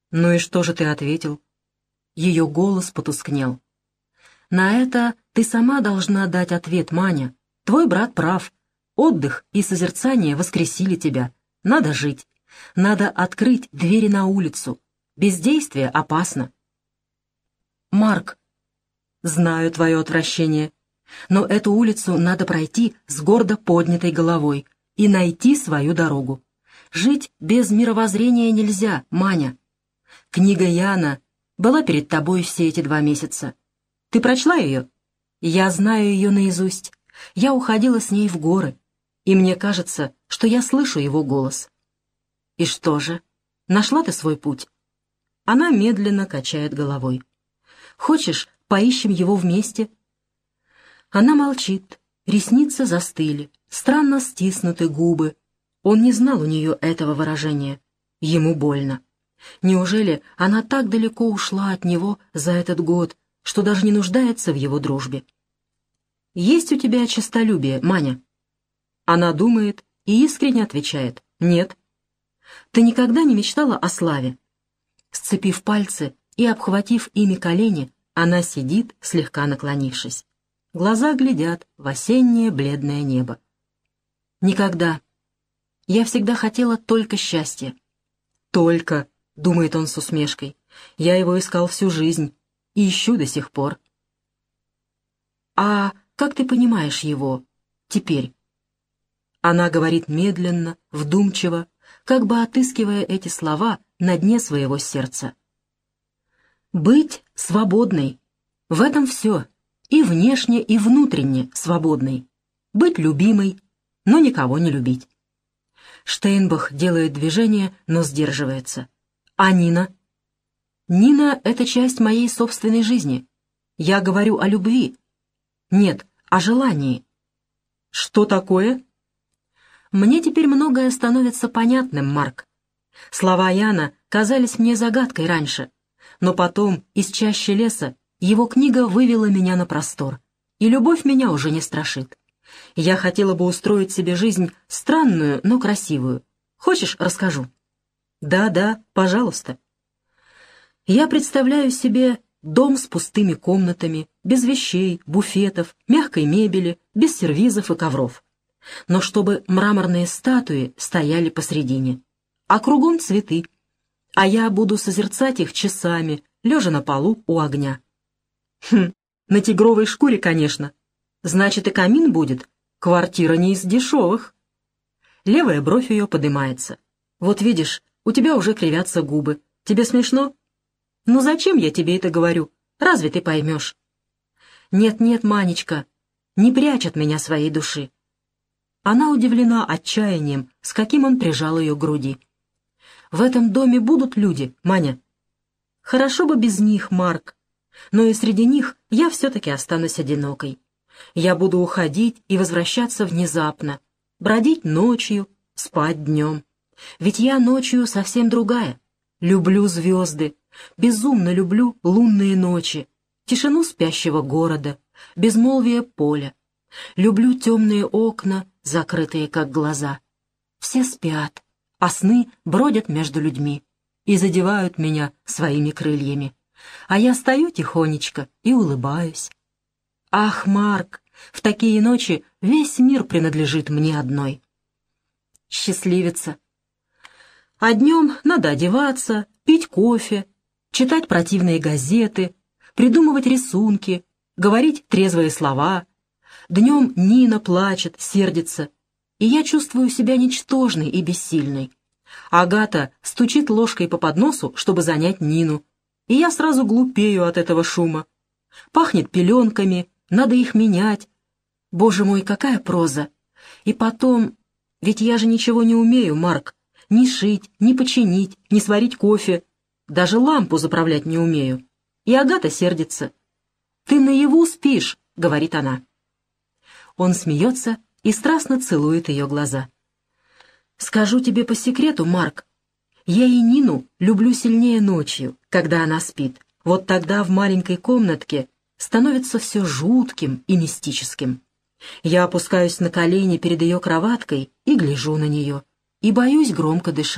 «Ну и что же ты ответил?» Ее голос потускнел. «На это ты сама должна дать ответ, Маня. Твой брат прав. Отдых и созерцание воскресили тебя. Надо жить. Надо открыть двери на улицу. Бездействие опасно». «Марк, знаю твое отвращение, но эту улицу надо пройти с гордо поднятой головой и найти свою дорогу. Жить без мировоззрения нельзя, Маня. Книга Яна была перед тобой все эти 2 месяца. Ты прочла ее? Я знаю ее наизусть. Я уходила с ней в горы, и мне кажется, что я слышу его голос». «И что же? Нашла ты свой путь?» Она медленно качает головой. «Хочешь, поищем его вместе?» Она молчит, ресницы застыли, странно стиснуты губы. Он не знал у нее этого выражения. Ему больно. Неужели она так далеко ушла от него за этот год, что даже не нуждается в его дружбе? «Есть у тебя честолюбие, Маня?» Она думает и искренне отвечает: «Нет». «Ты никогда не мечтала о славе?» Сцепив пальцы и обхватив ими колени, она сидит, слегка наклонившись. Глаза глядят в осеннее бледное небо. «Никогда. Я всегда хотела только счастья». «Только», — думает он с усмешкой, — «я его искал всю жизнь и ищу до сих пор». «А как ты понимаешь его теперь?» Она говорит медленно, вдумчиво, как бы отыскивая эти слова на дне своего сердца. «Быть свободной. В этом все. И внешне, и внутренне свободной. Быть любимой, но никого не любить». Штейнбах делает движение, но сдерживается. «А Нина?» «Нина — это часть моей собственной жизни. Я говорю о любви. Нет, о желании». «Что такое?» «Мне теперь многое становится понятным, Марк. Слова Яна казались мне загадкой раньше, но потом из чащи леса его книга вывела меня на простор, и любовь меня уже не страшит. Я хотела бы устроить себе жизнь странную, но красивую. Хочешь, расскажу?» «Да, пожалуйста». Я представляю себе дом с пустыми комнатами, без вещей, буфетов, мягкой мебели, без сервизов и ковров. Но чтобы мраморные статуи стояли посредине, а кругом цветы, а я буду созерцать их часами, лежа на полу у огня. На тигровой шкуре, конечно. Значит, и камин будет. Квартира не из дешевых. Левая бровь ее подымается. Вот видишь, у тебя уже кривятся губы. Тебе смешно? Ну зачем я тебе это говорю? Разве ты поймешь? Нет, Манечка, не прячь от меня своей души. Она удивлена отчаянием, с каким он прижал ее к груди. В этом доме будут люди, Маня. Хорошо бы без них, Марк. Но и среди них я все-таки останусь одинокой. Я буду уходить и возвращаться внезапно, бродить ночью, спать днем. Ведь я ночью совсем другая. Люблю звезды, безумно люблю лунные ночи, тишину спящего города, безмолвие поля. Люблю темные окна, закрытые как глаза. Все спят, а сны бродят между людьми и задевают меня своими крыльями. А я стою тихонечко и улыбаюсь. Ах, Марк, в такие ночи весь мир принадлежит мне одной. Счастливица. А днем надо одеваться, пить кофе, читать противные газеты, придумывать рисунки, говорить трезвые слова. Днем Нина плачет, сердится, и я чувствую себя ничтожной и бессильной. Агата стучит ложкой по подносу, чтобы занять Нину, и я сразу глупею от этого шума. Пахнет пеленками, надо их менять. Боже мой, какая проза! И потом, ведь я же ничего не умею, Марк, ни шить, ни починить, ни сварить кофе, даже лампу заправлять не умею. И Агата сердится. «Ты наяву спишь», — говорит она. Он смеется и страстно целует ее глаза. «Скажу тебе по секрету, Марк, я и Нину люблю сильнее ночью, когда она спит. Вот тогда в маленькой комнатке становится все жутким и мистическим. Я опускаюсь на колени перед ее кроваткой и гляжу на нее, и боюсь громко дышать.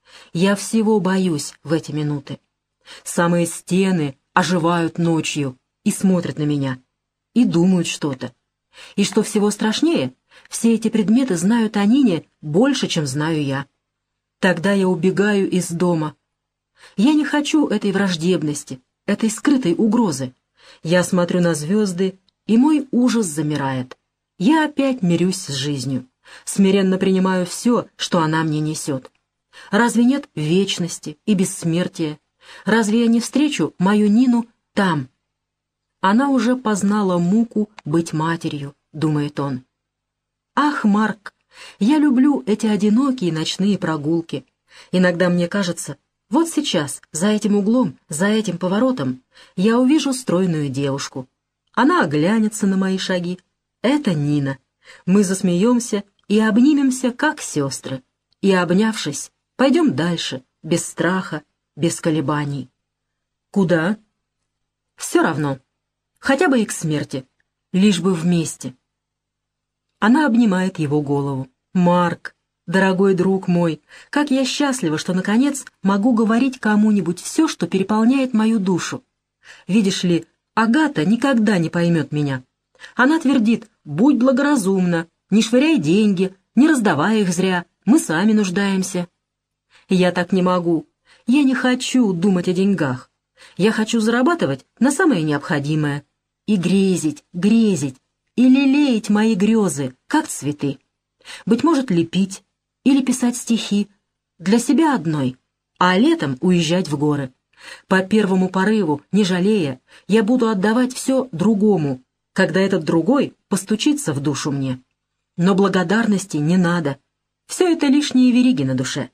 Я всего боюсь в эти минуты. Самые стены оживают ночью и смотрят на меня, и думают что-то. И что всего страшнее, все эти предметы знают о Нине больше, чем знаю я. Тогда я убегаю из дома. Я не хочу этой враждебности, этой скрытой угрозы. Я смотрю на звезды, и мой ужас замирает. Я опять мирюсь с жизнью, смиренно принимаю все, что она мне несет. Разве нет вечности и бессмертия? Разве я не встречу мою Нину там? Она уже познала муку быть матерью, думает он. Ах, Марк, я люблю эти одинокие ночные прогулки. Иногда мне кажется, вот сейчас, за этим углом, за этим поворотом, я увижу стройную девушку. Она оглянется на мои шаги. Это Нина. Мы засмеемся и обнимемся, как сестры. И, обнявшись, пойдем дальше, без страха, без колебаний. Куда? Все равно. Хотя бы и к смерти. Лишь бы вместе. Она обнимает его голову. «Марк, дорогой друг мой, как я счастлива, что, наконец, могу говорить кому-нибудь все, что переполняет мою душу. Видишь ли, Агата никогда не поймет меня. Она твердит: будь благоразумна, не швыряй деньги, не раздавай их зря, мы сами нуждаемся. Я так не могу. Я не хочу думать о деньгах. Я хочу зарабатывать на самое необходимое. И грезить, грезить, и лелеять мои грезы, как цветы. Быть может, лепить или писать стихи для себя одной, а летом уезжать в горы. По первому порыву, не жалея, я буду отдавать все другому, когда этот другой постучится в душу мне. Но благодарности не надо. Все это лишние вериги на душе.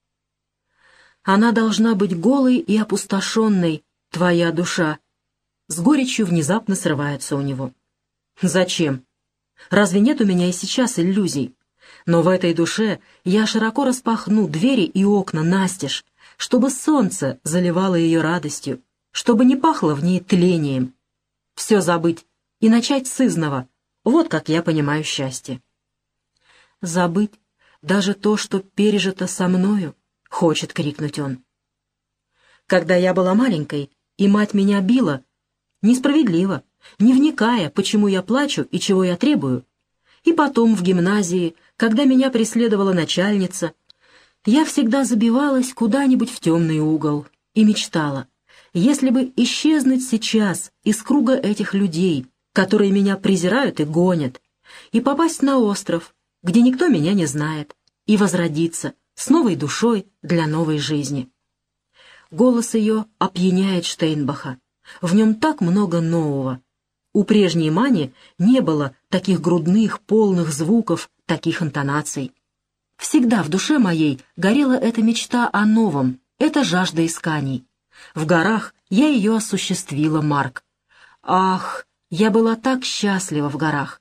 Она должна быть голой и опустошенной, твоя душа. С горечью внезапно срывается у него. Зачем? Разве нет у меня и сейчас иллюзий? Но в этой душе я широко распахну двери и окна настежь, чтобы солнце заливало ее радостью, чтобы не пахло в ней тлением. Все забыть и начать с изного. Вот как я понимаю счастье. Забыть даже то, что пережито со мною, хочет крикнуть он. Когда я была маленькой, и мать меня била, несправедливо, не вникая, почему я плачу и чего я требую. И потом в гимназии, когда меня преследовала начальница, я всегда забивалась куда-нибудь в темный угол и мечтала, если бы исчезнуть сейчас из круга этих людей, которые меня презирают и гонят, и попасть на остров, где никто меня не знает, и возродиться с новой душой для новой жизни. Голос ее опьяняет Штейнбаха. В нем так много нового. У прежней Мани не было таких грудных, полных звуков, таких интонаций. Всегда в душе моей горела эта мечта о новом, эта жажда исканий. В горах я ее осуществила, Марк. Ах, я была так счастлива в горах.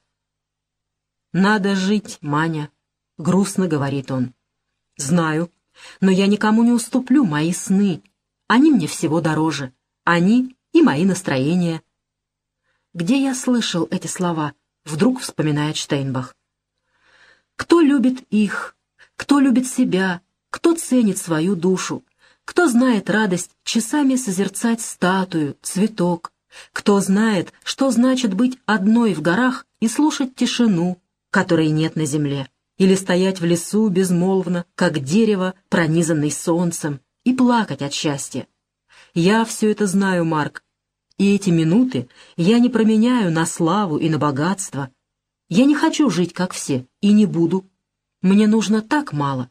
«Надо жить, Маня», — грустно говорит он. «Знаю, но я никому не уступлю мои сны. Они мне всего дороже. Они и мои настроения». Где я слышал эти слова? Вдруг вспоминает Штейнбах. Кто любит их? Кто любит себя? Кто ценит свою душу? Кто знает радость часами созерцать статую, цветок? Кто знает, что значит быть одной в горах и слушать тишину, которой нет на земле? Или стоять в лесу безмолвно, как дерево, пронизанное солнцем, и плакать от счастья? Я все это знаю, Марк. И эти минуты я не променяю на славу и на богатство. Я не хочу жить, как все, и не буду. Мне нужно так мало.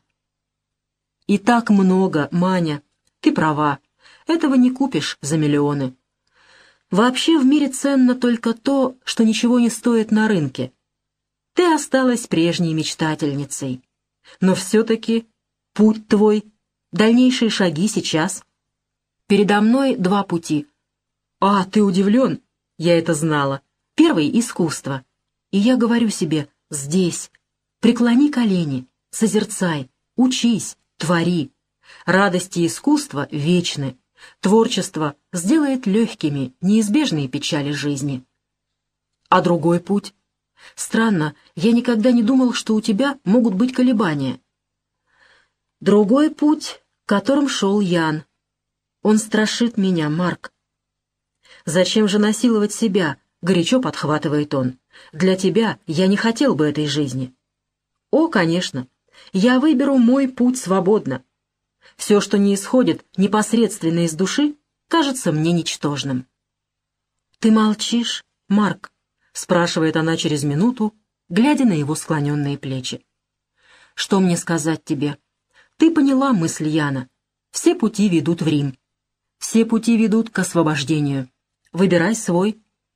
И так много, Маня. Ты права. Этого не купишь за миллионы. Вообще в мире ценно только то, что ничего не стоит на рынке. Ты осталась прежней мечтательницей. Но все-таки путь твой, дальнейшие шаги сейчас. Передо мной два пути. «А, ты удивлен?» Я это знала. Первый — искусство. И я говорю себе: здесь. Преклони колени, созерцай, учись, твори. Радости искусства вечны. Творчество сделает легкими неизбежные печали жизни. А другой путь? Странно, я никогда не думал, что у тебя могут быть колебания. Другой путь которым шел Ян. Он страшит меня, Марк. «Зачем же насиловать себя?» — горячо подхватывает он. «Для тебя я не хотел бы этой жизни». «О, конечно, я выберу мой путь свободно. Все, что не исходит непосредственно из души, кажется мне ничтожным». «Ты молчишь, Марк?» — спрашивает она через минуту, глядя на его склоненные плечи. «Что мне сказать тебе? Ты поняла мысль Яна. Все пути ведут в Рим. Все пути ведут к освобождению. Выбирай свой».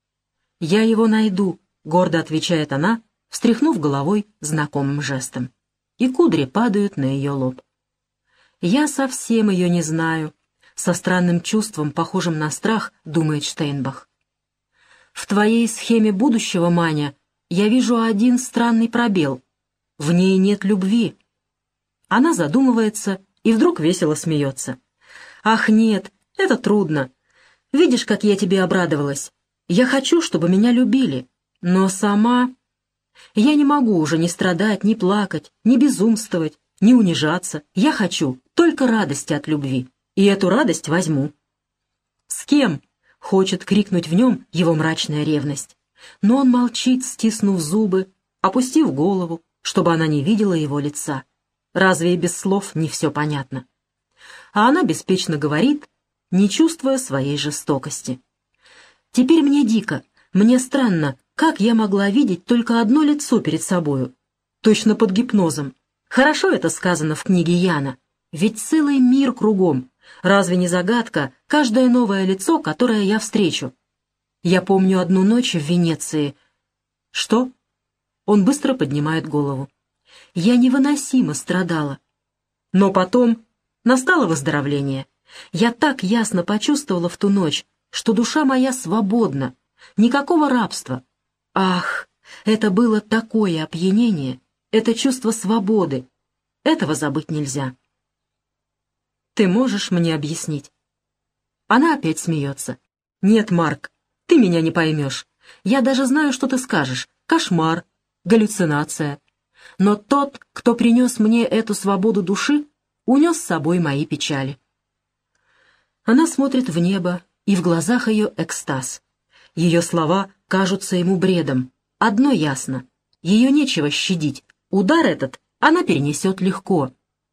«Я его найду», — гордо отвечает она, встряхнув головой знакомым жестом. И кудри падают на ее лоб. «Я совсем ее не знаю», — со странным чувством, похожим на страх, думает Штейнбах. «В твоей схеме будущего, Маня, я вижу один странный пробел. В ней нет любви». Она задумывается и вдруг весело смеется. «Ах, нет, это трудно. Видишь, как я тебе обрадовалась? Я хочу, чтобы меня любили, но сама... Я не могу уже ни страдать, ни плакать, ни безумствовать, ни унижаться. Я хочу только радости от любви, и эту радость возьму». «С кем?» — хочет крикнуть в нем его мрачная ревность. Но он молчит, стиснув зубы, опустив голову, чтобы она не видела его лица. Разве и без слов не все понятно? А она беспечно говорит, не чувствуя своей жестокости. «Теперь мне дико, мне странно, как я могла видеть только одно лицо перед собою, точно под гипнозом. Хорошо это сказано в книге Яна, ведь целый мир кругом. Разве не загадка каждое новое лицо, которое я встречу? Я помню одну ночь в Венеции». «Что?» Он быстро поднимает голову. «Я невыносимо страдала. Но потом настало выздоровление. Я так ясно почувствовала в ту ночь, что душа моя свободна, никакого рабства. Ах, это было такое опьянение, это чувство свободы. Этого забыть нельзя». «Ты можешь мне объяснить?» Она опять смеется. «Нет, Марк, ты меня не поймешь. Я даже знаю, что ты скажешь. Кошмар, галлюцинация. Но тот, кто принес мне эту свободу души, унес с собой мои печали». Она смотрит в небо, и в глазах ее экстаз. Ее слова кажутся ему бредом. Одно ясно — ее нечего щадить. Удар этот она перенесет легко.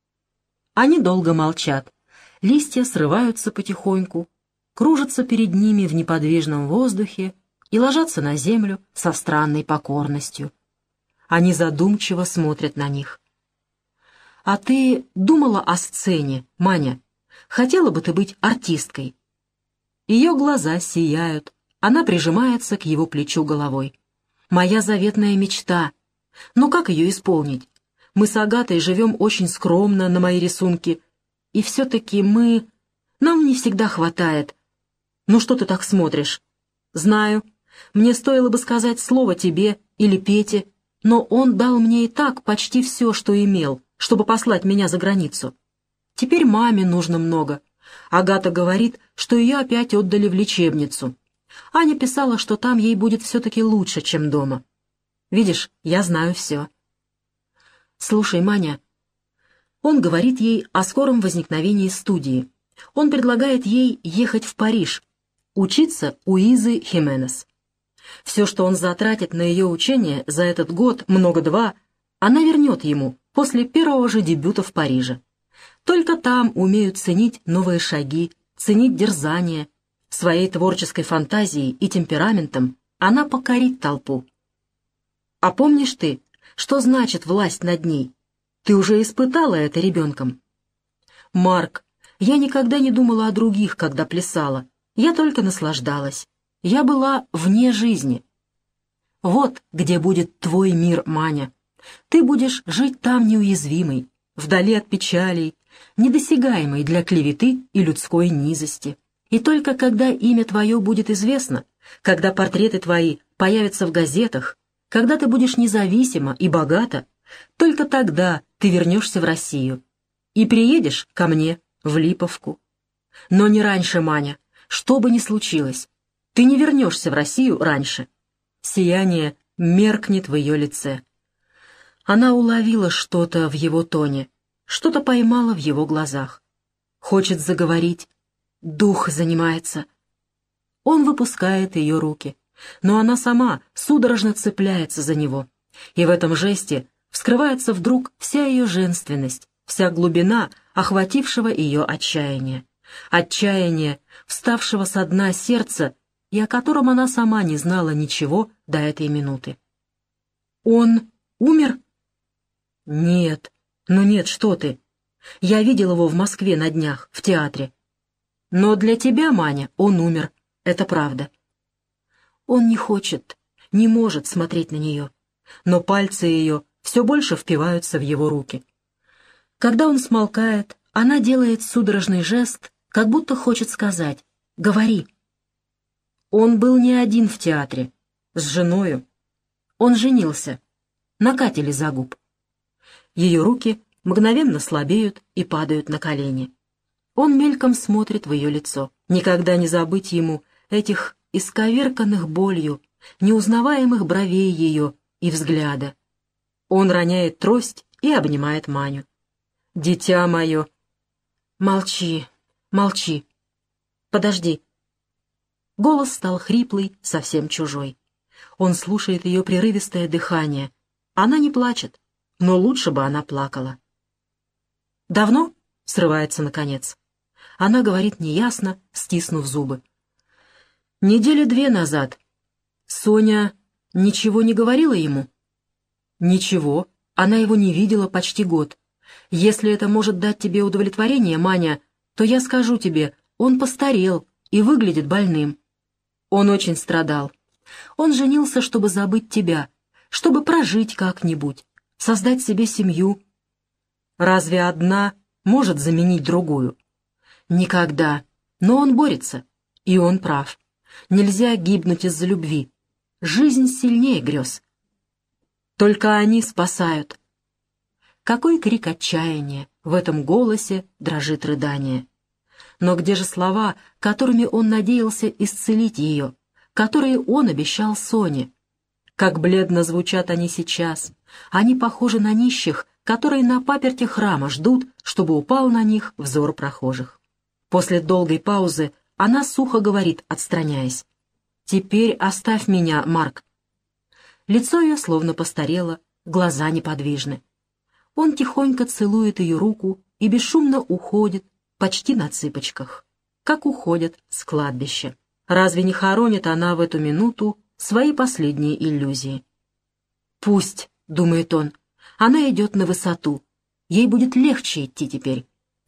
Они долго молчат. Листья срываются потихоньку, кружатся перед ними в неподвижном воздухе и ложатся на землю со странной покорностью. Они задумчиво смотрят на них. «А ты думала о сцене, Маня? Хотела бы ты быть артисткой?» Ее глаза сияют, она прижимается к его плечу головой. «Моя заветная мечта. Но как ее исполнить? Мы с Агатой живем очень скромно на мои рисунки, и все-таки нам не всегда хватает. Ну что ты так смотришь? Знаю, мне стоило бы сказать слово тебе или Пете, но он дал мне и так почти все, что имел, чтобы послать меня за границу. Теперь маме нужно много. Агата говорит, что ее опять отдали в лечебницу. Аня писала, что там ей будет все-таки лучше, чем дома. Видишь, я знаю все». «Слушай, Маня...» Он говорит ей о скором возникновении студии. Он предлагает ей ехать в Париж, учиться у Изы Хименес. Все, что он затратит на ее учение за этот год, много-два, она вернет ему после первого же дебюта в Париже. Только там умеют ценить новые шаги, ценить дерзание. Своей творческой фантазией и темпераментом она покорит толпу. А помнишь ты, что значит власть над ней? Ты уже испытала это ребенком. Марк, я никогда не думала о других, когда плясала. Я только наслаждалась. Я была вне жизни. Вот где будет твой мир, Маня. Ты будешь жить там неуязвимой, вдали от печалей, недосягаемой для клеветы и людской низости. И только когда имя твое будет известно, когда портреты твои появятся в газетах, когда ты будешь независима и богата, только тогда ты вернешься в Россию и приедешь ко мне в Липовку. Но не раньше, Маня, что бы ни случилось, ты не вернешься в Россию раньше. Сияние меркнет в ее лице. Она уловила что-то в его тоне, что-то поймала в его глазах. хочет заговорить. Дух занимается. Он выпускает ее руки, но она сама судорожно цепляется за него. И в этом жесте вскрывается вдруг вся ее женственность, вся глубина охватившего ее отчаяния. Отчаяние, вставшего со дна сердца, и о котором она сама не знала ничего до этой минуты. «Он умер?» «Нет, ну нет, что ты. Я видел его в Москве на днях, в театре. Но для тебя, Маня, он умер, это правда». Он не хочет, не может смотреть на нее, но пальцы ее все больше впиваются в его руки. Когда он смолкает, она делает судорожный жест, как будто хочет сказать «Говори». Он был не один в театре, с женою. Он женился на Кате Лизагуб. Ее руки мгновенно слабеют и падают на колени. Он мельком смотрит в ее лицо. Никогда не забыть ему этих исковерканных болью, неузнаваемых бровей ее и взгляда. Он роняет трость и обнимает Маню. «Дитя мое!» «Молчи, молчи. Подожди». Голос стал хриплый, совсем чужой. Он слушает ее прерывистое дыхание. Она не плачет, но лучше бы она плакала. «Давно?» — срывается наконец. Она говорит неясно, стиснув зубы. «Недели 2 назад. Соня ничего не говорила ему?» «Ничего. Она его не видела почти год. Если это может дать тебе удовлетворение, Маня, то я скажу тебе, он постарел и выглядит больным. Он очень страдал. Он женился, чтобы забыть тебя, чтобы прожить как-нибудь, создать себе семью. Разве одна может заменить другую? Никогда. Но он борется, и он прав. Нельзя гибнуть из-за любви. Жизнь сильнее грез. Только они спасают». Какой крик отчаяния! В этом голосе дрожит рыдание. Но где же слова, которыми он надеялся исцелить ее, которые он обещал Соне? Как бледно звучат они сейчас. Они похожи на нищих, которые на паперти храма ждут, чтобы упал на них взор прохожих. После долгой паузы она сухо говорит, отстраняясь: «Теперь оставь меня, Марк». Лицо ее словно постарело, глаза неподвижны. Он тихонько целует ее руку и бесшумно уходит, почти на цыпочках, как уходят с кладбища. Разве не хоронит она в эту минуту свои последние иллюзии? «Пусть», — думает он, — «она идет на высоту, ей будет легче идти теперь».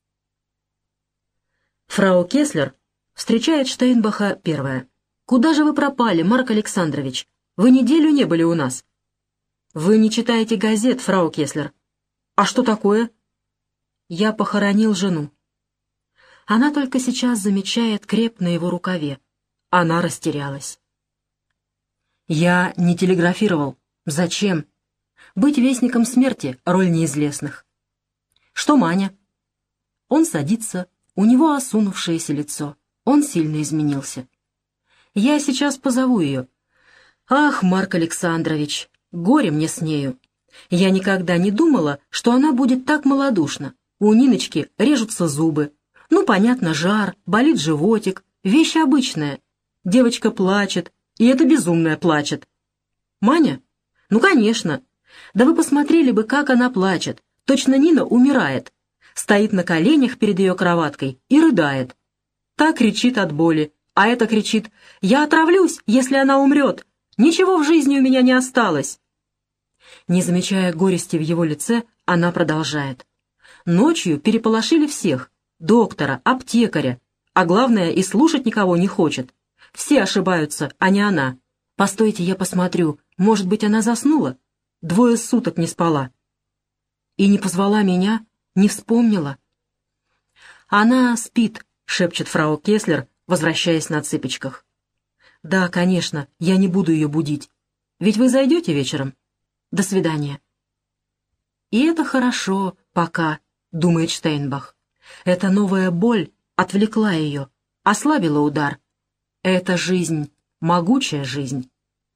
Фрау Кеслер встречает Штейнбаха первая. «Куда же вы пропали, Марк Александрович? Вы неделю не были у нас». «Вы не читаете газет, фрау Кеслер». «А что такое?» «Я похоронил жену». Она только сейчас замечает креп на его рукаве. Она растерялась. «Я не телеграфировал. Зачем? Быть вестником смерти — роль неизвестных». «Что Маня?» Он садится, у него осунувшееся лицо. Он сильно изменился. «Я сейчас позову ее». «Ах, Марк Александрович, горе мне с нею. Я никогда не думала, что она будет так малодушна. У Ниночки режутся зубы. Ну, понятно, жар, болит животик, вещь обычная. Девочка плачет, и это безумная плачет. Маня? Ну, конечно. Да вы посмотрели бы, как она плачет. Точно Нина умирает. Стоит на коленях перед ее кроваткой и рыдает. Та кричит от боли, а эта кричит: «Я отравлюсь, если она умрет. Ничего в жизни у меня не осталось». Не замечая горести в его лице, она продолжает. Ночью переполошили всех. Доктора, аптекаря. А главное, и слушать никого не хочет. Все ошибаются, а не она. Постойте, я посмотрю. Может быть, она заснула? 2 суток не спала. И не позвала меня, не вспомнила. Она спит, шепчет фрау Кеслер, возвращаясь на цыпочках. Да, конечно, я не буду ее будить. Ведь вы зайдете вечером? До свидания. И это хорошо, пока, думает Штейнбах. Эта новая боль отвлекла ее, ослабила удар. Это жизнь, могучая жизнь.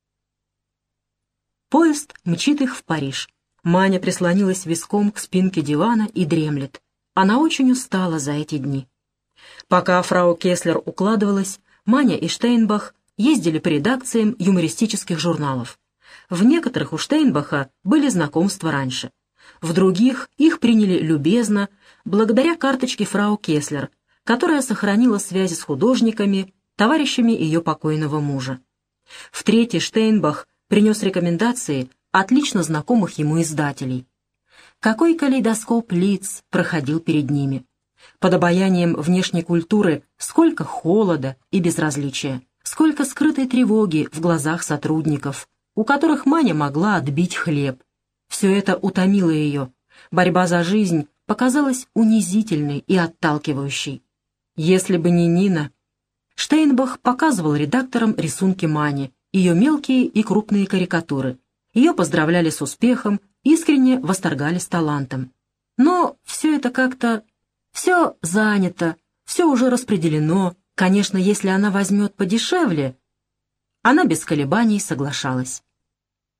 Поезд мчит их в Париж. Маня прислонилась виском к спинке дивана и дремлет. Она очень устала за эти дни. Пока фрау Кеслер укладывалась, Маня и Штейнбах ездили по редакциям юмористических журналов. В некоторых у Штейнбаха были знакомства раньше. В других их приняли любезно, благодаря карточке фрау Кеслер, которая сохранила связи с художниками, товарищами ее покойного мужа. В третий Штейнбах принес рекомендации отлично знакомых ему издателей. Какой калейдоскоп лиц проходил перед ними. Под обаянием внешней культуры сколько холода и безразличия, сколько скрытой тревоги в глазах сотрудников, у которых Маня могла отбить хлеб. Все это утомило ее. Борьба за жизнь показалась унизительной и отталкивающей. Если бы не Нина... Штейнбах показывал редакторам рисунки Мани, ее мелкие и крупные карикатуры. Ее поздравляли с успехом, искренне восторгались талантом. Но все это как-то... Все занято, все уже распределено. Конечно, если она возьмет подешевле... Она без колебаний соглашалась.